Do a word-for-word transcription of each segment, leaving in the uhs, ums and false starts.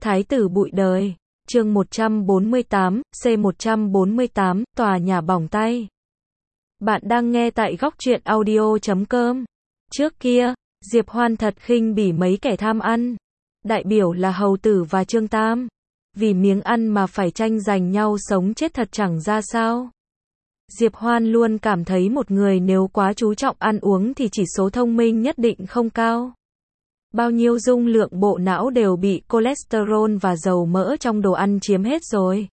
Thái tử bụi đời. Chương một trăm bốn mươi tám, C một trăm bốn mươi tám, tòa nhà bỏng tay. Bạn đang nghe tại góc truyện audio chấm com. Trước kia, Diệp Hoan thật khinh bỉ mấy kẻ tham ăn. Đại biểu là Hầu Tử và Trương Tam. Vì miếng ăn mà phải tranh giành nhau sống chết thật chẳng ra sao. Diệp Hoan luôn cảm thấy một người nếu quá chú trọng ăn uống thì chỉ số thông minh nhất định không cao. Bao nhiêu dung lượng bộ não đều bị cholesterol và dầu mỡ trong đồ ăn chiếm hết rồi.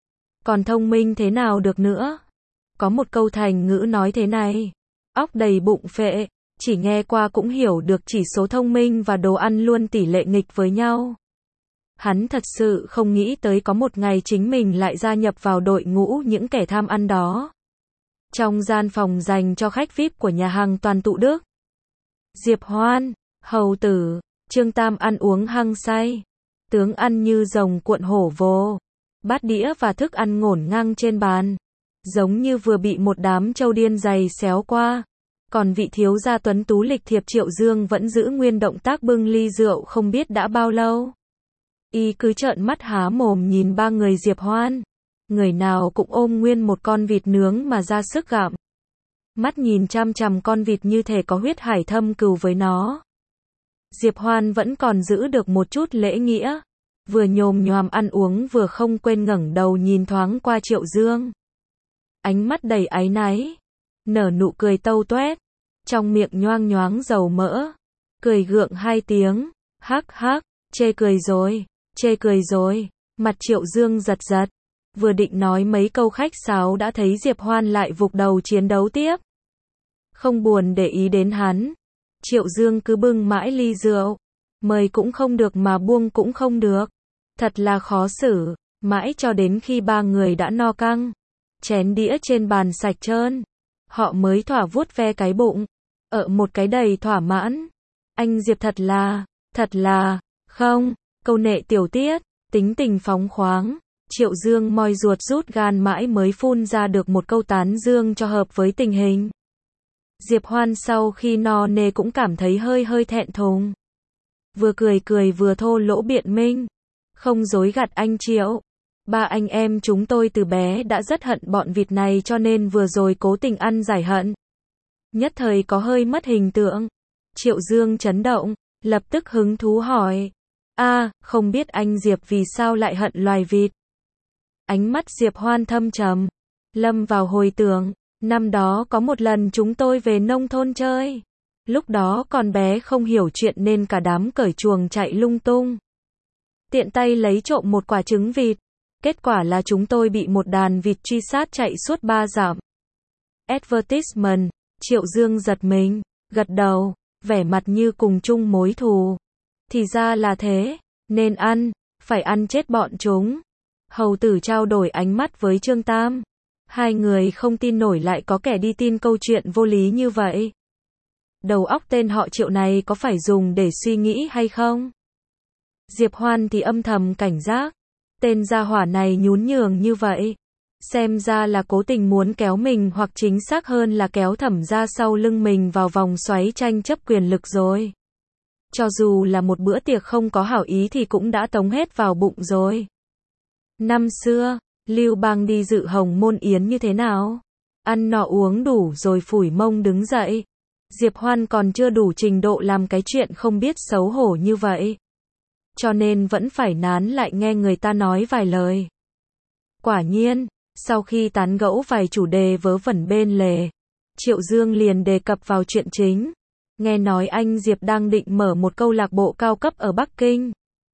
Còn thông minh thế nào được nữa? Có một câu thành ngữ nói thế này, óc đầy bụng phệ, chỉ nghe qua cũng hiểu được chỉ số thông minh và đồ ăn luôn tỷ lệ nghịch với nhau. Hắn thật sự không nghĩ tới có một ngày chính mình lại gia nhập vào đội ngũ những kẻ tham ăn đó. Trong gian phòng dành cho khách vi ai pi của nhà hàng Toàn Tụ Đức, Diệp Hoan, Hầu Tử, Trương Tam ăn uống hăng say, tướng ăn như rồng cuộn hổ vồ, bát đĩa và thức ăn ngổn ngang trên bàn, giống như vừa bị một đám trâu điên giày xéo qua. Còn vị thiếu gia tuấn tú lịch thiệp Triệu Dương vẫn giữ nguyên động tác bưng ly rượu không biết đã bao lâu. Y cứ trợn mắt há mồm nhìn ba người Diệp Hoan, người nào cũng ôm nguyên một con vịt nướng mà ra sức gặm. Mắt nhìn chằm chằm con vịt như thể có huyết hải thâm cừu với nó. Diệp Hoan vẫn còn giữ được một chút lễ nghĩa, vừa nhồm nhoàm ăn uống vừa không quên ngẩng đầu nhìn thoáng qua Triệu Dương. Ánh mắt đầy áy náy, nở nụ cười tâu toét, trong miệng nhoang nhoáng dầu mỡ, cười gượng hai tiếng, hắc hắc, chê cười rồi, chê cười rồi. Mặt Triệu Dương giật giật, vừa định nói mấy câu khách sáo đã thấy Diệp Hoan lại vụt đầu chiến đấu tiếp. Không buồn để ý đến hắn, Triệu Dương cứ bưng mãi ly rượu, mời cũng không được mà buông cũng không được. Thật là khó xử, mãi cho đến khi ba người đã no căng, chén đĩa trên bàn sạch trơn, họ mới thỏa vuốt ve cái bụng, ở một cái đầy thỏa mãn. Anh Diệp thật là, thật là, không, câu nệ tiểu tiết, tính tình phóng khoáng. Triệu Dương moi ruột rút gan mãi mới phun ra được một câu tán dương cho hợp với tình hình. Diệp Hoan sau khi no nê cũng cảm thấy hơi hơi thẹn thùng. Vừa cười cười vừa thô lỗ biện minh. Không dối gạt anh Triệu. Ba anh em chúng tôi từ bé đã rất hận bọn vịt này cho nên vừa rồi cố tình ăn giải hận. Nhất thời có hơi mất hình tượng. Triệu Dương chấn động, lập tức hứng thú hỏi. A, không biết anh Diệp vì sao lại hận loài vịt? Ánh mắt Diệp Hoan thâm trầm, lâm vào hồi tưởng. Năm đó có một lần chúng tôi về nông thôn chơi. Lúc đó còn bé không hiểu chuyện nên cả đám cởi chuồng chạy lung tung. Tiện tay lấy trộm một quả trứng vịt. Kết quả là chúng tôi bị một đàn vịt truy sát chạy suốt ba dặm. Advertisement, Triệu Dương giật mình, gật đầu, vẻ mặt như cùng chung mối thù. Thì ra là thế, nên ăn, phải ăn chết bọn chúng. Hầu Tử trao đổi ánh mắt với Trương Tam. Hai người không tin nổi lại có kẻ đi tin câu chuyện vô lý như vậy. Đầu óc tên họ Triệu này có phải dùng để suy nghĩ hay không? Diệp Hoan thì âm thầm cảnh giác. Tên gia hỏa này nhún nhường như vậy. Xem ra là cố tình muốn kéo mình hoặc chính xác hơn là kéo Thẩm ra sau lưng mình vào vòng xoáy tranh chấp quyền lực rồi. Cho dù là một bữa tiệc không có hảo ý thì cũng đã tống hết vào bụng rồi. Năm xưa, Lưu Bang đi dự Hồng Môn Yến như thế nào? Ăn no uống đủ rồi phủi mông đứng dậy. Diệp Hoan còn chưa đủ trình độ làm cái chuyện không biết xấu hổ như vậy. Cho nên vẫn phải nán lại nghe người ta nói vài lời. Quả nhiên, sau khi tán gẫu vài chủ đề vớ vẩn bên lề, Triệu Dương liền đề cập vào chuyện chính. Nghe nói anh Diệp đang định mở một câu lạc bộ cao cấp ở Bắc Kinh.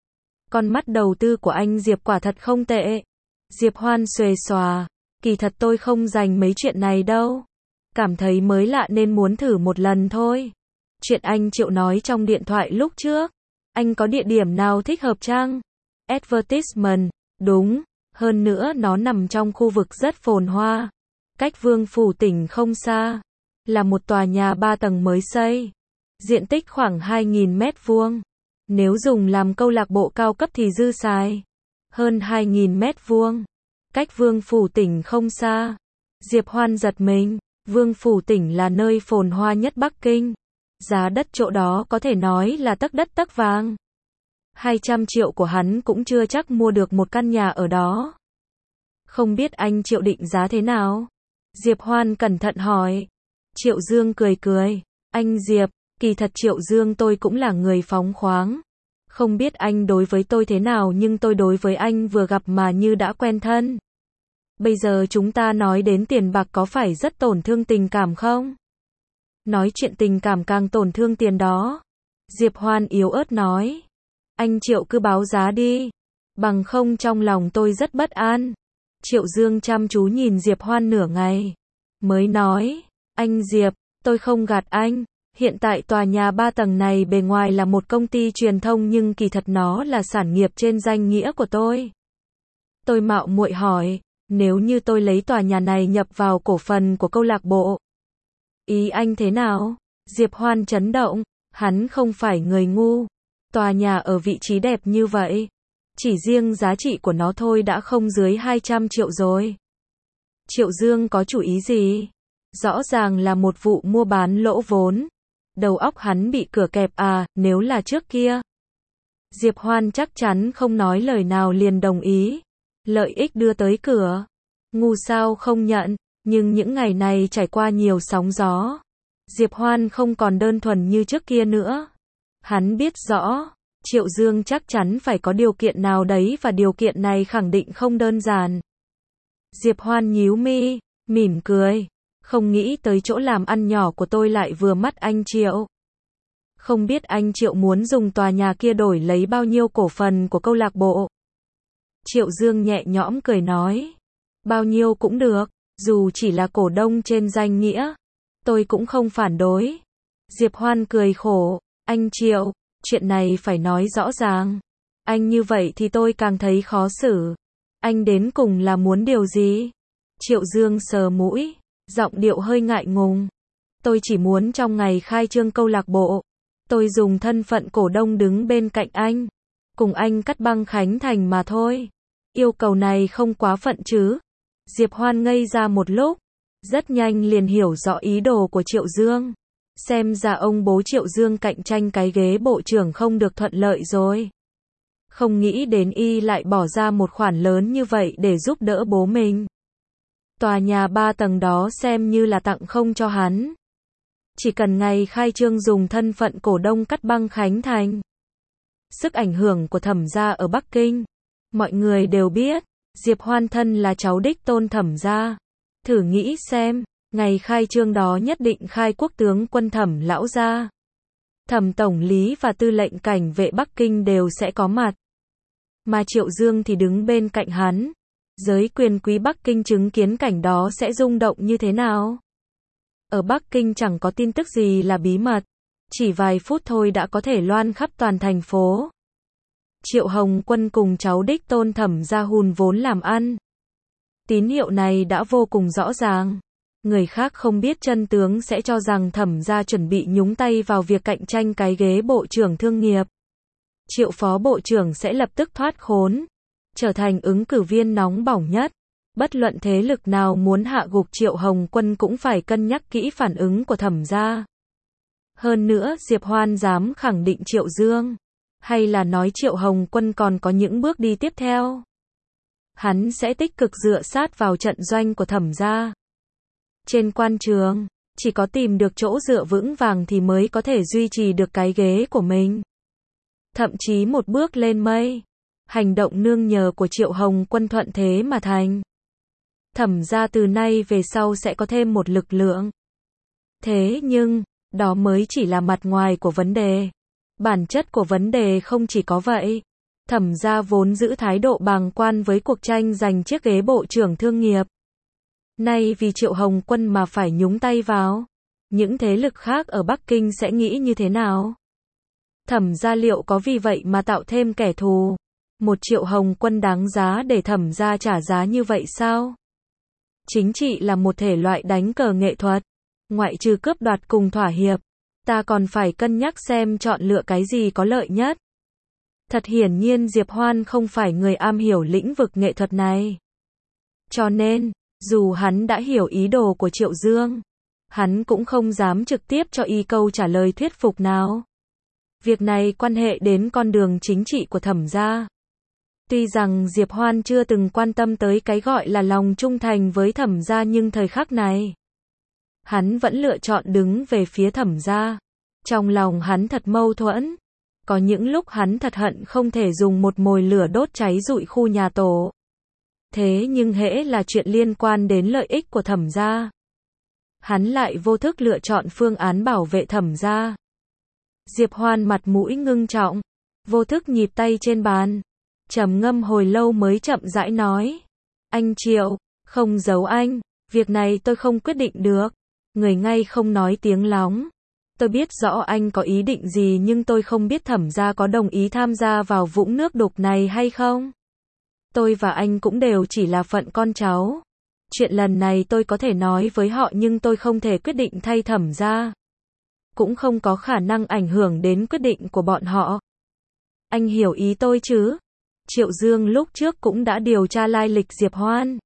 Con mắt đầu tư của anh Diệp quả thật không tệ. Diệp Hoan xuề xòa, kỳ thật tôi không dành mấy chuyện này đâu. Cảm thấy mới lạ nên muốn thử một lần thôi. Chuyện anh Triệu nói trong điện thoại lúc trước, anh có địa điểm nào thích hợp chăng? Advertisement, đúng, hơn nữa nó nằm trong khu vực rất phồn hoa. Cách Vương Phủ tỉnh không xa, là một tòa nhà ba tầng mới xây. Diện tích khoảng hai nghìn mét vuông. Nếu dùng làm câu lạc bộ cao cấp thì dư xài. Hơn hai nghìn mét vuông. Cách Vương Phủ tỉnh không xa. Diệp Hoan giật mình. Vương Phủ tỉnh là nơi phồn hoa nhất Bắc Kinh. Giá đất chỗ đó có thể nói là tấc đất tấc vàng. hai trăm triệu của hắn cũng chưa chắc mua được một căn nhà ở đó. Không biết anh Triệu định giá thế nào? Diệp Hoan cẩn thận hỏi. Triệu Dương cười cười. Anh Diệp, kỳ thật Triệu Dương tôi cũng là người phóng khoáng. Không biết anh đối với tôi thế nào nhưng tôi đối với anh vừa gặp mà như đã quen thân. Bây giờ chúng ta nói đến tiền bạc có phải rất tổn thương tình cảm không? Nói chuyện tình cảm càng tổn thương tiền đó. Diệp Hoan yếu ớt nói. Anh Triệu cứ báo giá đi. Bằng không trong lòng tôi rất bất an. Triệu Dương chăm chú nhìn Diệp Hoan nửa ngày. Mới nói. Anh Diệp, tôi không gạt anh. Hiện tại tòa nhà ba tầng này bề ngoài là một công ty truyền thông nhưng kỳ thật nó là sản nghiệp trên danh nghĩa của tôi. Tôi mạo muội hỏi. Nếu như tôi lấy tòa nhà này nhập vào cổ phần của câu lạc bộ. Ý anh thế nào? Diệp Hoan chấn động. Hắn không phải người ngu. Tòa nhà ở vị trí đẹp như vậy. Chỉ riêng giá trị của nó thôi đã không dưới hai trăm triệu rồi. Triệu Dương có chủ ý gì? Rõ ràng là một vụ mua bán lỗ vốn. Đầu óc hắn bị cửa kẹp à, nếu là trước kia. Diệp Hoan chắc chắn không nói lời nào liền đồng ý. Lợi ích đưa tới cửa. Ngu sao không nhận, nhưng những ngày này trải qua nhiều sóng gió. Diệp Hoan không còn đơn thuần như trước kia nữa. Hắn biết rõ, Triệu Dương chắc chắn phải có điều kiện nào đấy và điều kiện này khẳng định không đơn giản. Diệp Hoan nhíu mi, mỉm cười. Không nghĩ tới chỗ làm ăn nhỏ của tôi lại vừa mắt anh Triệu. Không biết anh Triệu muốn dùng tòa nhà kia đổi lấy bao nhiêu cổ phần của câu lạc bộ. Triệu Dương nhẹ nhõm cười nói. Bao nhiêu cũng được, dù chỉ là cổ đông trên danh nghĩa. Tôi cũng không phản đối. Diệp Hoan cười khổ. Anh Triệu, chuyện này phải nói rõ ràng. Anh như vậy thì tôi càng thấy khó xử. Anh đến cùng là muốn điều gì? Triệu Dương sờ mũi, giọng điệu hơi ngại ngùng. Tôi chỉ muốn trong ngày khai trương câu lạc bộ, tôi dùng thân phận cổ đông đứng bên cạnh anh, cùng anh cắt băng khánh thành mà thôi. Yêu cầu này không quá phận chứ? Diệp Hoan ngây ra một lúc, rất nhanh liền hiểu rõ ý đồ của Triệu Dương. Xem ra ông bố Triệu Dương cạnh tranh cái ghế bộ trưởng không được thuận lợi rồi. Không nghĩ đến y lại bỏ ra một khoản lớn như vậy để giúp đỡ bố mình. Tòa nhà ba tầng đó xem như là tặng không cho hắn. Chỉ cần ngày khai trương dùng thân phận cổ đông cắt băng khánh thành. Sức ảnh hưởng của Thẩm gia ở Bắc Kinh, mọi người đều biết, Diệp Hoan thân là cháu đích tôn Thẩm gia. Thử nghĩ xem, ngày khai trương đó nhất định khai quốc tướng quân Thẩm lão gia, Thẩm tổng lý và tư lệnh cảnh vệ Bắc Kinh đều sẽ có mặt. Mà Triệu Dương thì đứng bên cạnh hắn. Giới quyền quý Bắc Kinh chứng kiến cảnh đó sẽ rung động như thế nào? Ở Bắc Kinh chẳng có tin tức gì là bí mật. Chỉ vài phút thôi đã có thể loan khắp toàn thành phố. Triệu Hồng Quân cùng cháu đích tôn Thẩm gia hùn vốn làm ăn. Tín hiệu này đã vô cùng rõ ràng. Người khác không biết chân tướng sẽ cho rằng Thẩm gia chuẩn bị nhúng tay vào việc cạnh tranh cái ghế bộ trưởng thương nghiệp. Triệu phó bộ trưởng sẽ lập tức thoát khốn, trở thành ứng cử viên nóng bỏng nhất. Bất luận thế lực nào muốn hạ gục Triệu Hồng Quân cũng phải cân nhắc kỹ phản ứng của Thẩm gia. Hơn nữa Diệp Hoan dám khẳng định Triệu Dương, hay là nói Triệu Hồng Quân còn có những bước đi tiếp theo. Hắn sẽ tích cực dựa sát vào trận doanh của Thẩm gia. Trên quan trường, chỉ có tìm được chỗ dựa vững vàng thì mới có thể duy trì được cái ghế của mình. Thậm chí một bước lên mây. Hành động nương nhờ của Triệu Hồng Quân thuận thế mà thành. Thẩm gia từ nay về sau sẽ có thêm một lực lượng. Thế nhưng, đó mới chỉ là mặt ngoài của vấn đề. Bản chất của vấn đề không chỉ có vậy. Thẩm gia vốn giữ thái độ bàng quan với cuộc tranh giành chiếc ghế bộ trưởng thương nghiệp. Nay vì Triệu Hồng Quân mà phải nhúng tay vào. Những thế lực khác ở Bắc Kinh sẽ nghĩ như thế nào? Thẩm gia liệu có vì vậy mà tạo thêm kẻ thù? Một Triệu Hồng Quân đáng giá để Thẩm gia trả giá như vậy sao? Chính trị là một thể loại đánh cờ nghệ thuật. Ngoại trừ cướp đoạt cùng thỏa hiệp, ta còn phải cân nhắc xem chọn lựa cái gì có lợi nhất. Thật hiển nhiên Diệp Hoan không phải người am hiểu lĩnh vực nghệ thuật này. Cho nên, dù hắn đã hiểu ý đồ của Triệu Dương, hắn cũng không dám trực tiếp cho y câu trả lời thuyết phục nào. Việc này quan hệ đến con đường chính trị của Thẩm gia. Tuy rằng Diệp Hoan chưa từng quan tâm tới cái gọi là lòng trung thành với Thẩm gia nhưng thời khắc này, hắn vẫn lựa chọn đứng về phía Thẩm gia. Trong lòng hắn thật mâu thuẫn. Có những lúc hắn thật hận không thể dùng một mồi lửa đốt cháy rụi khu nhà tổ. Thế nhưng hễ là chuyện liên quan đến lợi ích của Thẩm gia, hắn lại vô thức lựa chọn phương án bảo vệ Thẩm gia. Diệp Hoan mặt mũi ngưng trọng, vô thức nhịp tay trên bàn, trầm ngâm hồi lâu mới chậm rãi nói. Anh Triệu, không giấu anh, việc này tôi không quyết định được. Người ngay không nói tiếng lóng. Tôi biết rõ anh có ý định gì nhưng tôi không biết Thẩm gia có đồng ý tham gia vào vũng nước đục này hay không. Tôi và anh cũng đều chỉ là phận con cháu. Chuyện lần này tôi có thể nói với họ nhưng tôi không thể quyết định thay Thẩm gia. Cũng không có khả năng ảnh hưởng đến quyết định của bọn họ. Anh hiểu ý tôi chứ? Triệu Dương lúc trước cũng đã điều tra lai lịch Diệp Hoan.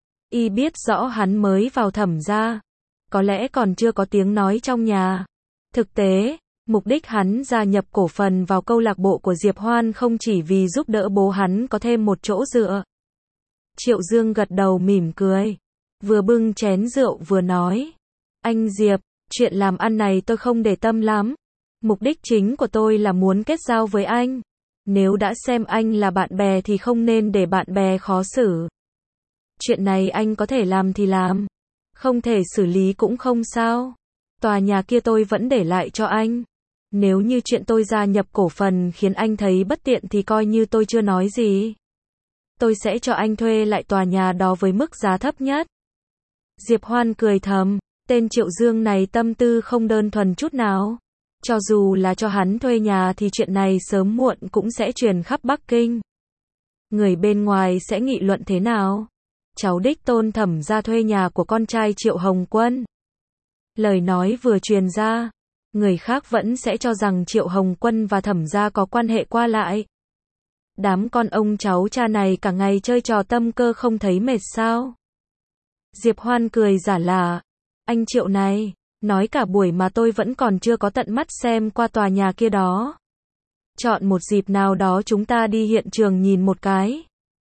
Y biết rõ hắn mới vào Thẩm gia. Có lẽ còn chưa có tiếng nói trong nhà. Thực tế, mục đích hắn gia nhập cổ phần vào câu lạc bộ của Diệp Hoan không chỉ vì giúp đỡ bố hắn có thêm một chỗ dựa. Triệu Dương gật đầu mỉm cười. Vừa bưng chén rượu vừa nói. Anh Diệp, chuyện làm ăn này tôi không để tâm lắm. Mục đích chính của tôi là muốn kết giao với anh. Nếu đã xem anh là bạn bè thì không nên để bạn bè khó xử. Chuyện này anh có thể làm thì làm. Không thể xử lý cũng không sao. Tòa nhà kia tôi vẫn để lại cho anh. Nếu như chuyện tôi gia nhập cổ phần khiến anh thấy bất tiện thì coi như tôi chưa nói gì. Tôi sẽ cho anh thuê lại tòa nhà đó với mức giá thấp nhất. Diệp Hoan cười thầm, tên Triệu Dương này tâm tư không đơn thuần chút nào. Cho dù là cho hắn thuê nhà thì chuyện này sớm muộn cũng sẽ truyền khắp Bắc Kinh. Người bên ngoài sẽ nghị luận thế nào? Cháu đích tôn Thẩm gia thuê nhà của con trai Triệu Hồng Quân. Lời nói vừa truyền ra, người khác vẫn sẽ cho rằng Triệu Hồng Quân và Thẩm gia có quan hệ qua lại. Đám con ông cháu cha này cả ngày chơi trò tâm cơ không thấy mệt sao? Diệp Hoan cười giả lả. Anh Triệu này, nói cả buổi mà tôi vẫn còn chưa có tận mắt xem qua tòa nhà kia đó. Chọn một dịp nào đó chúng ta đi hiện trường nhìn một cái.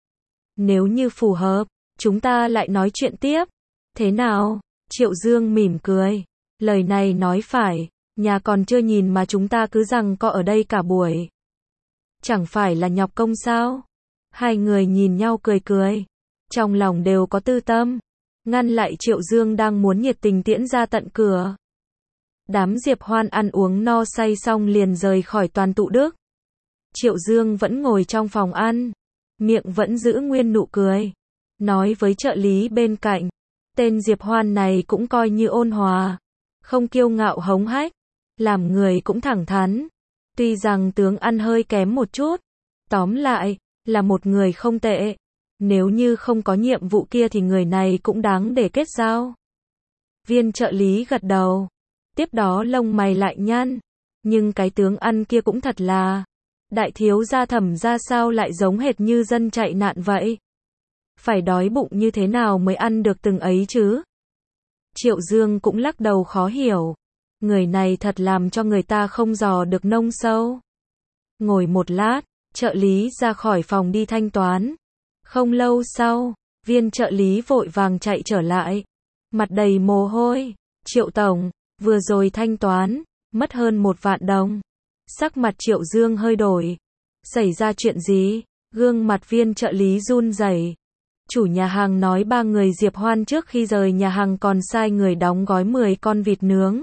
Nếu như phù hợp, chúng ta lại nói chuyện tiếp. Thế nào? Triệu Dương mỉm cười. Lời này nói phải, nhà còn chưa nhìn mà chúng ta cứ rằng co ở đây cả buổi. Chẳng phải là nhọc công sao? Hai người nhìn nhau cười cười. Trong lòng đều có tư tâm. Ngăn lại Triệu Dương đang muốn nhiệt tình tiễn ra tận cửa. Đám Diệp Hoan ăn uống no say xong liền rời khỏi Toàn Tụ Đức. Triệu Dương vẫn ngồi trong phòng ăn. Miệng vẫn giữ nguyên nụ cười. Nói với trợ lý bên cạnh. Tên Diệp Hoan này cũng coi như ôn hòa. Không kiêu ngạo hống hách. Làm người cũng thẳng thắn. Tuy rằng tướng ăn hơi kém một chút. Tóm lại, là một người không tệ. Nếu như không có nhiệm vụ kia thì người này cũng đáng để kết giao. Viên trợ lý gật đầu. Tiếp đó lông mày lại nhăn. Nhưng cái tướng ăn kia cũng thật là. Đại thiếu gia Thẩm gia sao lại giống hệt như dân chạy nạn vậy? Phải đói bụng như thế nào mới ăn được từng ấy chứ? Triệu Dương cũng lắc đầu khó hiểu. Người này thật làm cho người ta không dò được nông sâu. Ngồi một lát, trợ lý ra khỏi phòng đi thanh toán. Không lâu sau, viên trợ lý vội vàng chạy trở lại. Mặt đầy mồ hôi. Triệu tổng, vừa rồi thanh toán, mất hơn một vạn đồng. Sắc mặt Triệu Dương hơi đổi. Xảy ra chuyện gì? Gương mặt viên trợ lý run rẩy. Chủ nhà hàng nói ba người Diệp Hoan trước khi rời nhà hàng còn sai người đóng gói mười con vịt nướng,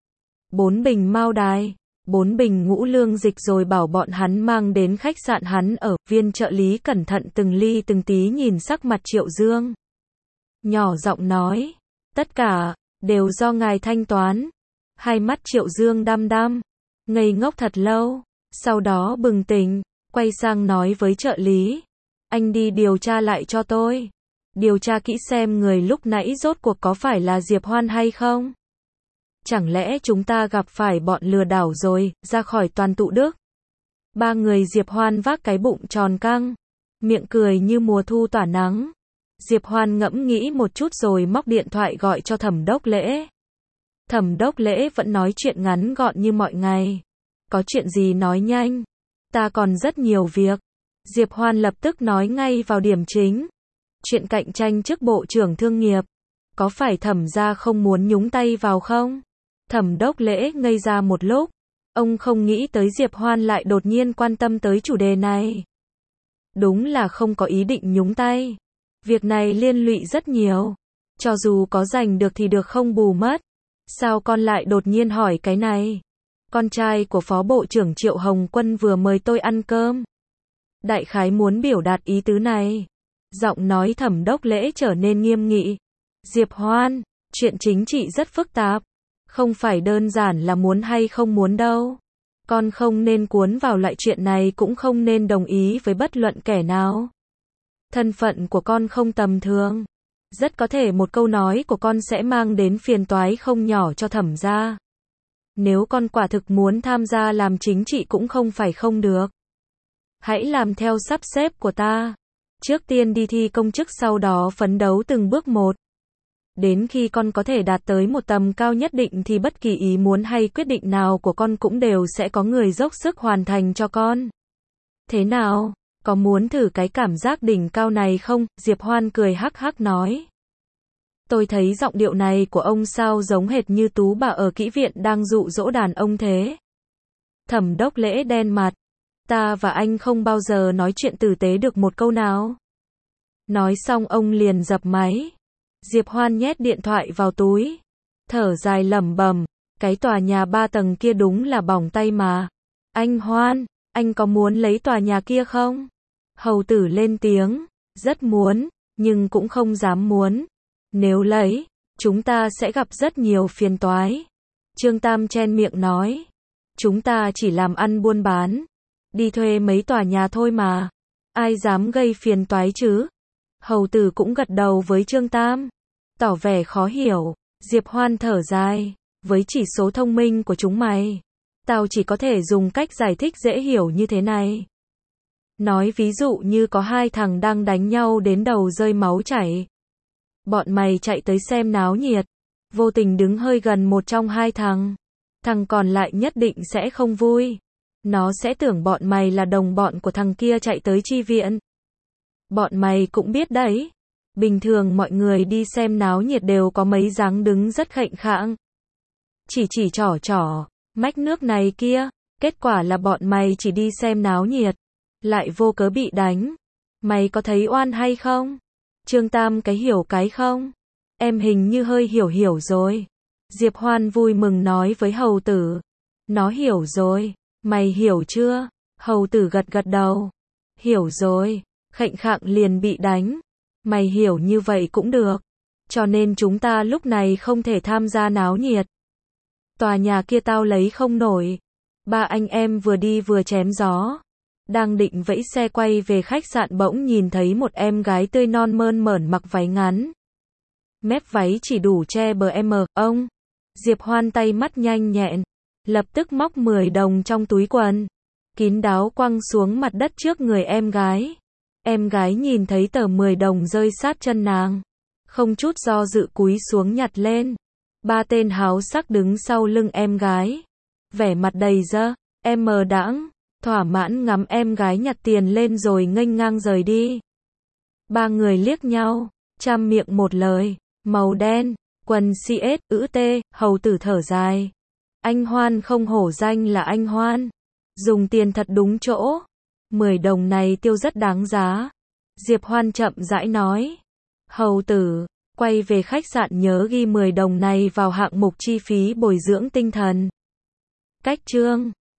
bốn bình mao đài, bốn bình ngũ lương dịch rồi bảo bọn hắn mang đến khách sạn hắn ở. Viên trợ lý cẩn thận từng ly từng tí nhìn sắc mặt Triệu Dương. Nhỏ giọng nói, tất cả, đều do ngài thanh toán. Hai mắt Triệu Dương đăm đăm, ngây ngốc thật lâu, sau đó bừng tỉnh, quay sang nói với trợ lý. Anh đi điều tra lại cho tôi. Điều tra kỹ xem người lúc nãy rốt cuộc có phải là Diệp Hoan hay không? Chẳng lẽ chúng ta gặp phải bọn lừa đảo rồi, ra khỏi Toàn Tụ Đức. Ba người Diệp Hoan vác cái bụng tròn căng, miệng cười như mùa thu tỏa nắng. Diệp Hoan ngẫm nghĩ một chút rồi móc điện thoại gọi cho Thẩm Đốc Lễ. Thẩm Đốc Lễ vẫn nói chuyện ngắn gọn như mọi ngày. Có chuyện gì nói nhanh. Ta còn rất nhiều việc. Diệp Hoan lập tức nói ngay vào điểm chính. Chuyện cạnh tranh chức bộ trưởng thương nghiệp. Có phải Thẩm gia không muốn nhúng tay vào không? Thẩm Đốc Lễ ngây ra một lúc. Ông không nghĩ tới Diệp Hoan lại đột nhiên quan tâm tới chủ đề này. Đúng là không có ý định nhúng tay. Việc này liên lụy rất nhiều. Cho dù có giành được thì được không bù mất. Sao con lại đột nhiên hỏi cái này? Con trai của Phó Bộ trưởng Triệu Hồng Quân vừa mời tôi ăn cơm. Đại khái muốn biểu đạt ý tứ này. Giọng nói Thẩm Đốc Lễ trở nên nghiêm nghị. Diệp Hoan, chuyện chính trị rất phức tạp. Không phải đơn giản là muốn hay không muốn đâu. Con không nên cuốn vào loại chuyện này, cũng không nên đồng ý với bất luận kẻ nào. Thân phận của con không tầm thường. Rất có thể một câu nói của con sẽ mang đến phiền toái không nhỏ cho Thẩm gia. Nếu con quả thực muốn tham gia làm chính trị cũng không phải không được. Hãy làm theo sắp xếp của ta. Trước tiên đi thi công chức, sau đó phấn đấu từng bước một. Đến khi con có thể đạt tới một tầm cao nhất định thì bất kỳ ý muốn hay quyết định nào của con cũng đều sẽ có người dốc sức hoàn thành cho con. Thế nào? Có muốn thử cái cảm giác đỉnh cao này không? Diệp Hoan cười hắc hắc nói. Tôi thấy giọng điệu này của ông sao giống hệt như tú bà ở kỹ viện đang dụ dỗ đàn ông thế. Thẩm Đốc Lễ đen mặt. Ta và anh không bao giờ nói chuyện tử tế được một câu nào. Nói xong ông liền dập máy. Diệp Hoan nhét điện thoại vào túi. Thở dài lẩm bẩm. Cái tòa nhà ba tầng kia đúng là bỏng tay mà. Anh Hoan, anh có muốn lấy tòa nhà kia không? Hầu tử lên tiếng. Rất muốn, nhưng cũng không dám muốn. Nếu lấy, chúng ta sẽ gặp rất nhiều phiền toái. Trương Tam chen miệng nói. Chúng ta chỉ làm ăn buôn bán. Đi thuê mấy tòa nhà thôi mà. Ai dám gây phiền toái chứ? Hầu tử cũng gật đầu với Trương Tam. Tỏ vẻ khó hiểu. Diệp Hoan thở dài. Với chỉ số thông minh của chúng mày, tao chỉ có thể dùng cách giải thích dễ hiểu như thế này. Nói ví dụ như có hai thằng đang đánh nhau đến đầu rơi máu chảy. Bọn mày chạy tới xem náo nhiệt. Vô tình đứng hơi gần một trong hai thằng. Thằng còn lại nhất định sẽ không vui. Nó sẽ tưởng bọn mày là đồng bọn của thằng kia chạy tới chi viện. Bọn mày cũng biết đấy. Bình thường mọi người đi xem náo nhiệt đều có mấy dáng đứng rất khệnh khạng. Chỉ chỉ trỏ trỏ, mách nước này kia. Kết quả là bọn mày chỉ đi xem náo nhiệt. Lại vô cớ bị đánh. Mày có thấy oan hay không? Trương Tam cái hiểu cái không? Em hình như hơi hiểu hiểu rồi. Diệp Hoan vui mừng nói với hầu tử. Nó hiểu rồi. Mày hiểu chưa? Hầu tử gật gật đầu. Hiểu rồi. Khệnh khạng liền bị đánh. Mày hiểu như vậy cũng được. Cho nên chúng ta lúc này không thể tham gia náo nhiệt. Tòa nhà kia tao lấy không nổi. Ba anh em vừa đi vừa chém gió. Đang định vẫy xe quay về khách sạn bỗng nhìn thấy một em gái tươi non mơn mởn mặc váy ngắn. Mép váy chỉ đủ che bờ em. Ông. Diệp Hoan tay mắt nhanh nhẹn. Lập tức móc mười đồng trong túi quần. Kín đáo quăng xuống mặt đất trước người em gái. Em gái nhìn thấy tờ mười đồng rơi sát chân nàng. Không chút do dự cúi xuống nhặt lên. Ba tên háo sắc đứng sau lưng em gái. Vẻ mặt đầy dơ, em mờ đãng, thỏa mãn ngắm em gái nhặt tiền lên rồi nghênh ngang rời đi. Ba người liếc nhau, chăm miệng một lời, màu đen, quần xê ét, ữ tê, hầu tử thở dài. Anh Hoan không hổ danh là anh Hoan. Dùng tiền thật đúng chỗ. Mười đồng này tiêu rất đáng giá. Diệp Hoan chậm rãi nói. Hầu tử, quay về khách sạn nhớ ghi mười đồng này vào hạng mục chi phí bồi dưỡng tinh thần. Cách chương